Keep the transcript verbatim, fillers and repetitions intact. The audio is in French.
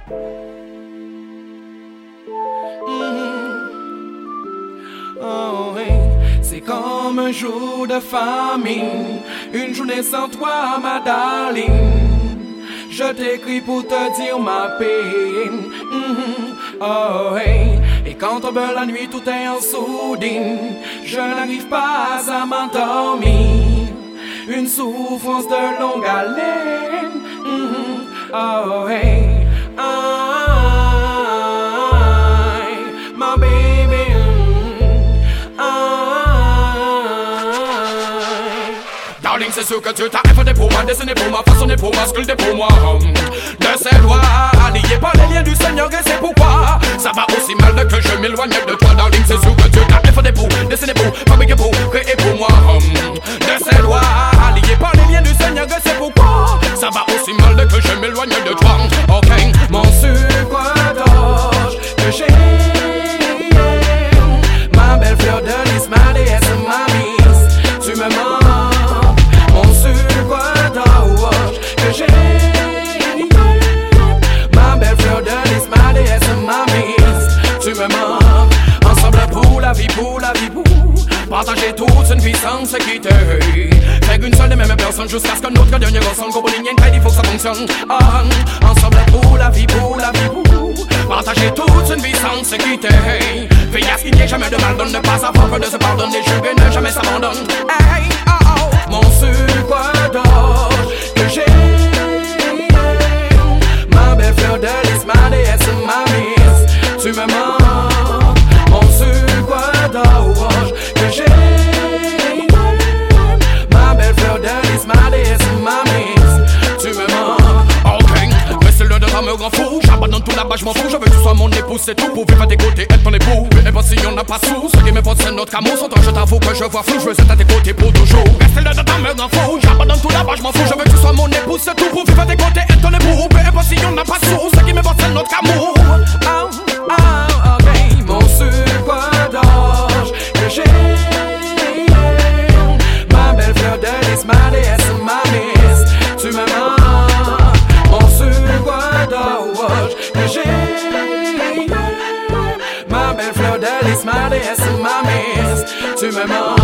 Oh, oui. C'est comme un jour de famine, une journée sans toi, ma darling. Je t'écris pour te dire ma peine. Mm-hmm. Oh, hey. Et quand tombe la nuit, tout est en sourdine. Je n'arrive pas à m'endormir. Une souffrance de longue haleine. Mm-hmm. Oh, hey. I, my baby. Darling, c'est sûr que tu t'as fait pour moi, dessiné pour moi, façonné pour moi, sculpté pour moi. De ces lois, alliés par les liens du Seigneur, et c'est pourquoi ça va aussi mal que je m'éloigne de toi. Darling, c'est sûr que tu t'as fait pour, dessiné pour, fabriqué pour, créé pour moi. De ces lois, alliés par les liens du Seigneur, et c'est pourquoi ça va aussi mal que je m'éloigne de toi. Ok, mon sucre d'orge que j'ai, ma belle fleur de lys, ma déesse, ma mise, tu me mens. Que j'ai, ma belle fleur de lys, ma déesse, ma mise, tu me manques. Ensemble pour la vie, pour la vie, pour partager toute une vie sans se quitter. Faire une seule et même personne jusqu'à ce que notre dernier ressemble. Comme une ligne, il faut que ça fonctionne. Ah, ensemble pour la vie, pour la vie, pour partager toute une vie sans se quitter. Veiller à ce qu'il n'y ait jamais de mal, donne ne pas avoir peur de se pardonner, juger, ne jamais s'abandonner. Hey, oh, oh. Mon sucre d'orge que j'ai, ma belle fleur de lys, ma déesse, ma mise, tu me manques. Mon sucre d'orge que j'ai, ma belle fleur de lys, ma déesse, ma mise, tu me manques. Ok, mais c'est l'heure de me rend fou. J'abandonne tout là-bas, je m'en fous. Je veux que tu sois mon épouse, c'est tout. Pour vivre à tes côtés, être ton époux. Et pas si on n'a pas sous. Ce qui m'importe, c'est notre amour. Sans toi, je t'avoue que je vois flou. Je veux être à tes côtés pour toujours. Mais c'est l'heure de me rend fou. J'abandonne tout là-bas, je m'en fous. Je veux que tu sois mon épouse, c'est tout. Pour vivre à tes côtés, être ton époux. Et pas si on n'a pas sous. Ce qui m'importe, c'est notre amour. Oh, oh, ok. Mon sucre d'orge que j'ai, ma belle fleur de lys, ma déesse, ma mise, tu me manques. Mon sucre d'orge que j'ai, ma belle fleur de lys, ma déesse, ma mise, tu me manques.